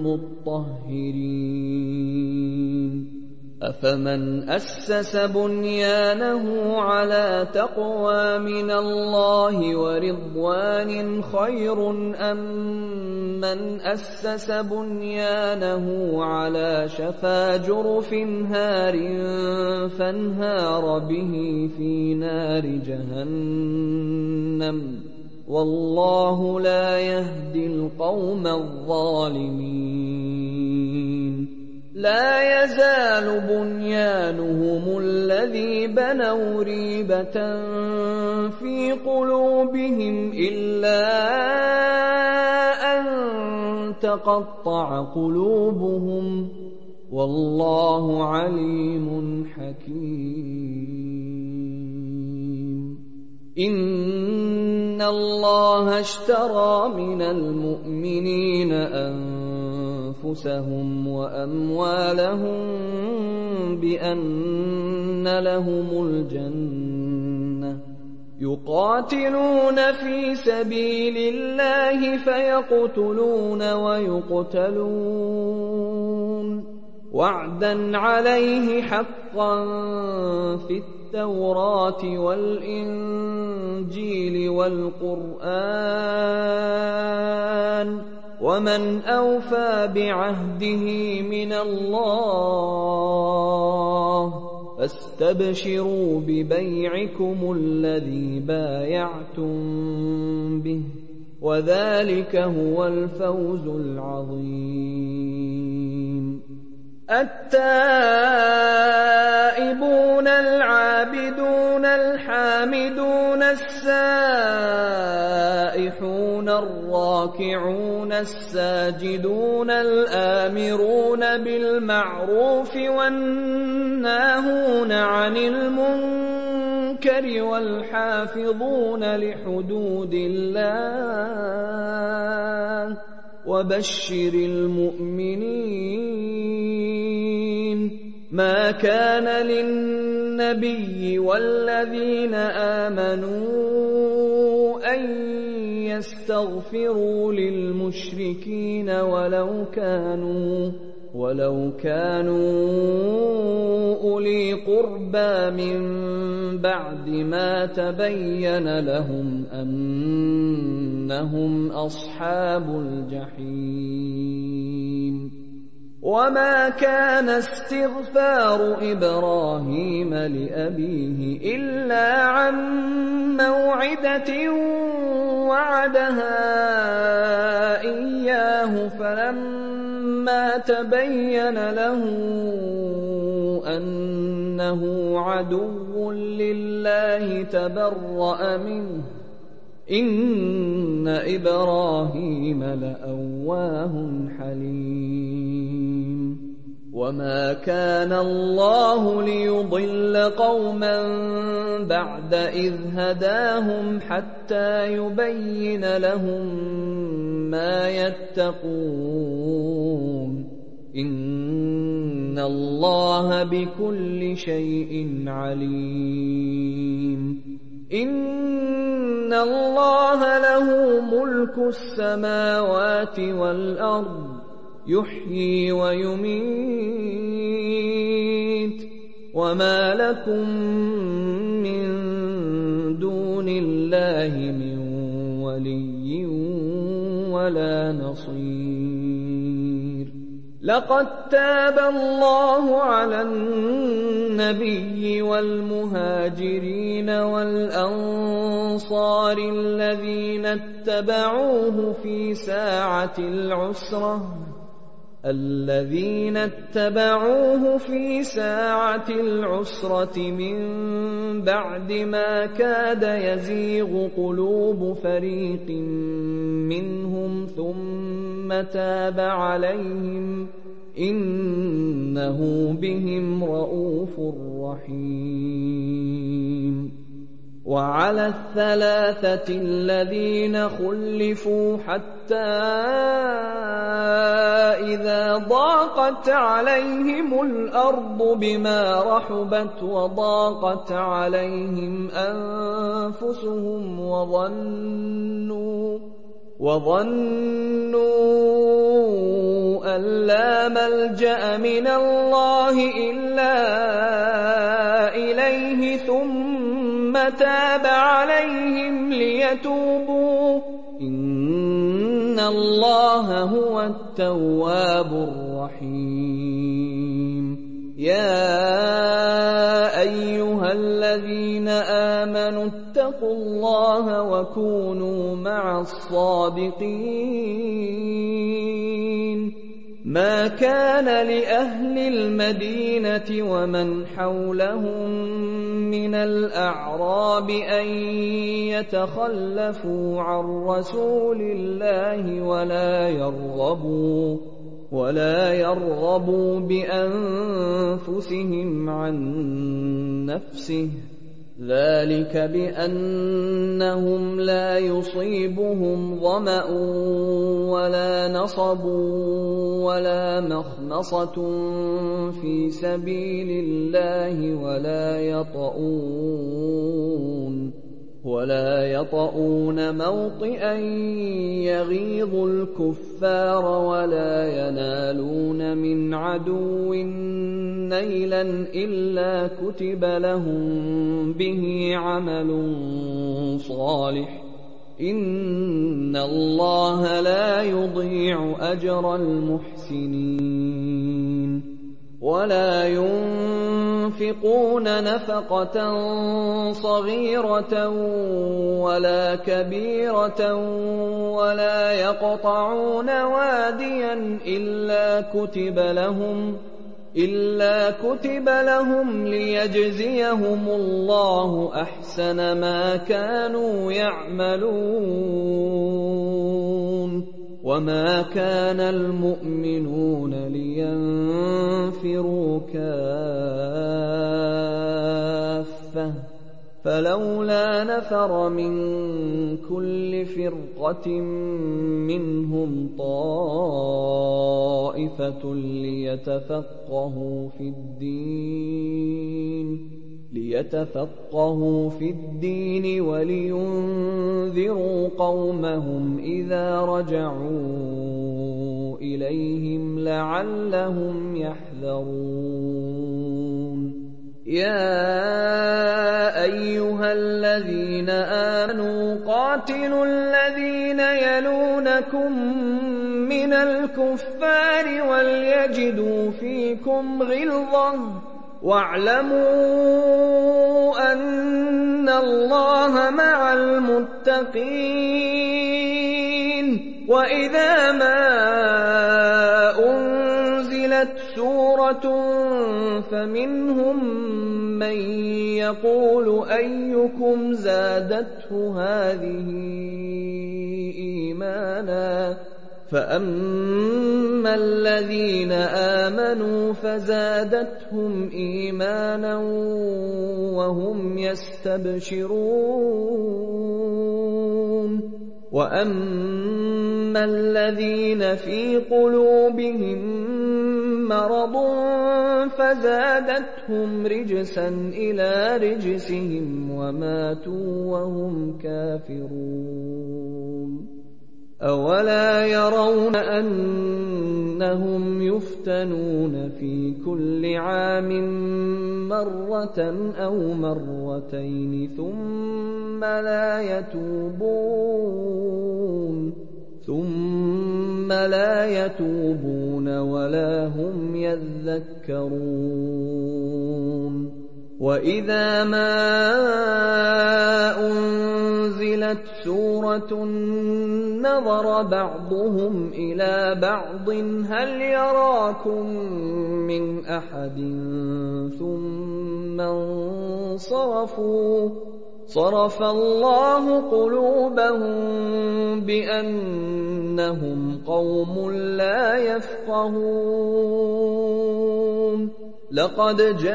المطهرين أفمن أسس بنيانه على تقوى من الله ورضوان خير أم من أسس بنيانه على شفا جرف هار فانهار به في نار جهنم والله لا يهدي القوم الظالمين لا يزال بنيانهم الذي بنوا ريبة في قلوبهم إلا أن تقطع قلوبهم والله عليم حكيم إن الله اشترى من المؤمنين أنفسهم وأموالهم بأن لهم الجنة يقاتلون في سبيل الله فيقتلون ويقتلون وعدا عليه حقا في التوراة والإنجيل والقرآن ومن أوفى بعهده من الله فاستبشروا ببيعكم الذي بايعتم به وذلك هو الفوز العظيم التائبون العابدون الحامدون السائحون الراكعون الساجدون الآمرون بالمعروف والناهون عن المنكر والحافظون لحدود الله وبشر المؤمنين ما كان للنبي والذين آمنوا أن يستغفروا للمشركين ولو كانوا ولو كانوا أولي قربى من بعد ما تبين لهم أنهم أصحاب الجحيم وما كان استغفار إبراهيم لأبيه إلا عن موعدة وعدها إياه فلما تبين له أنه عدو لله تبرأ منه إن إبراهيم لأواه حليم وما كان الله ليضل قوما بعد إذ هداهم حتى يبين لهم ما يتقون إن الله بكل شيء عليم إن الله له ملك السماوات والأرض يحيي ويميت وما لكم من دون الله من ولي ولا نصير لقد تاب الله على النبي والمهاجرين والأنصار الذين اتبعوه في ساعة العسرة الذين اتبعوه في ساعة العسرة من بعد ما كاد يزيغ قلوب فريق منهم ثم تاب عليهم إنه بهم رءوف رحيم وعلى الثلاثة الذين خلفوا حتى إذا ضاقت عليهم الأرض بما رحبت وضاقت عليهم أنفسهم وظنوا وظنوا أن لا ملجأ من الله إلا إليه ثم تاب عليهم ليتوبوا إن الله هو التواب الرحيم. يا أيها الذين آمنوا اتقوا الله وكونوا مع الصادقين. ما كان لأهل المدينة ومن حولهم من الأعراب أن يتخلفوا عن رسول الله ولا يرغبوا ولا يرغبوا بأنفسهم عن نفسه، ذلك بأنهم لا يصيبهم ظمأ ولا نصب ولا مخمصة في سبيل الله ولا يطؤون ولا يطؤون موطئا يغيظ الكفار ولا ينالون من عدو نيلا إلا كتب لهم به عمل صالح إن الله لا يضيع أجر المحسنين. ولا ينفقون نفقة صغيرة ولا كبيرة ولا يقطعون واديا إلا كتب لهم إلا كتب لهم ليجزيهم الله أحسن ما كانوا يعملون. وما كان المؤمنون لينفروا كافة فلولا نفر من كل فرقة منهم طائفة ليتفقهوا في الدين ليتفقهوا في الدين ولينذروا قومهم إذا رجعوا إليهم لعلهم يحذرون. يا أيها الذين آمنوا قاتلوا الذين يلونكم من الكفار وليجدوا فيكم غلظة واعلموا أن الله مع المتقين. وإذا ما أنزلت سورة فمنهم من يقول أيكم زادته هذه إيمانا فأما الذين آمنوا فزادتهم إيمانا وهم يستبشرون. وأما الذين في قلوبهم مرض فزادتهم رجسا إلى رجسهم وماتوا وهم كافرون. أولا يرون أنهم يفتنون في كل عام مرة أو مرتين ثم لا يتوبون ثم لا يتوبون ولا هم يذكرون. وإذا ما أنزلت سورة نظر بعضهم إلى بعض هل يراكم من أحد ثم انصرفوا صرف الله قلوبهم بأنهم قوم لا يفقهون. لقد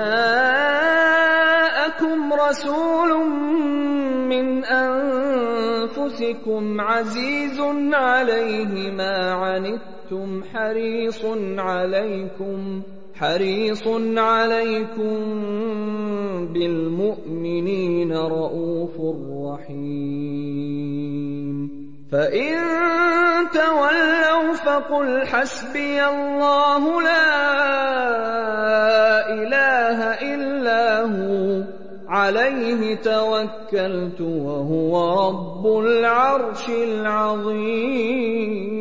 جاءكم رسول من أنفسكم عزيز عليه ما عنتم حريص عليكم حريص عليكم بالمؤمنين رءوف رحيم. فإن فقل حسبي الله لا إله إلا هو عليه توكلت وهو رب العرش العظيم.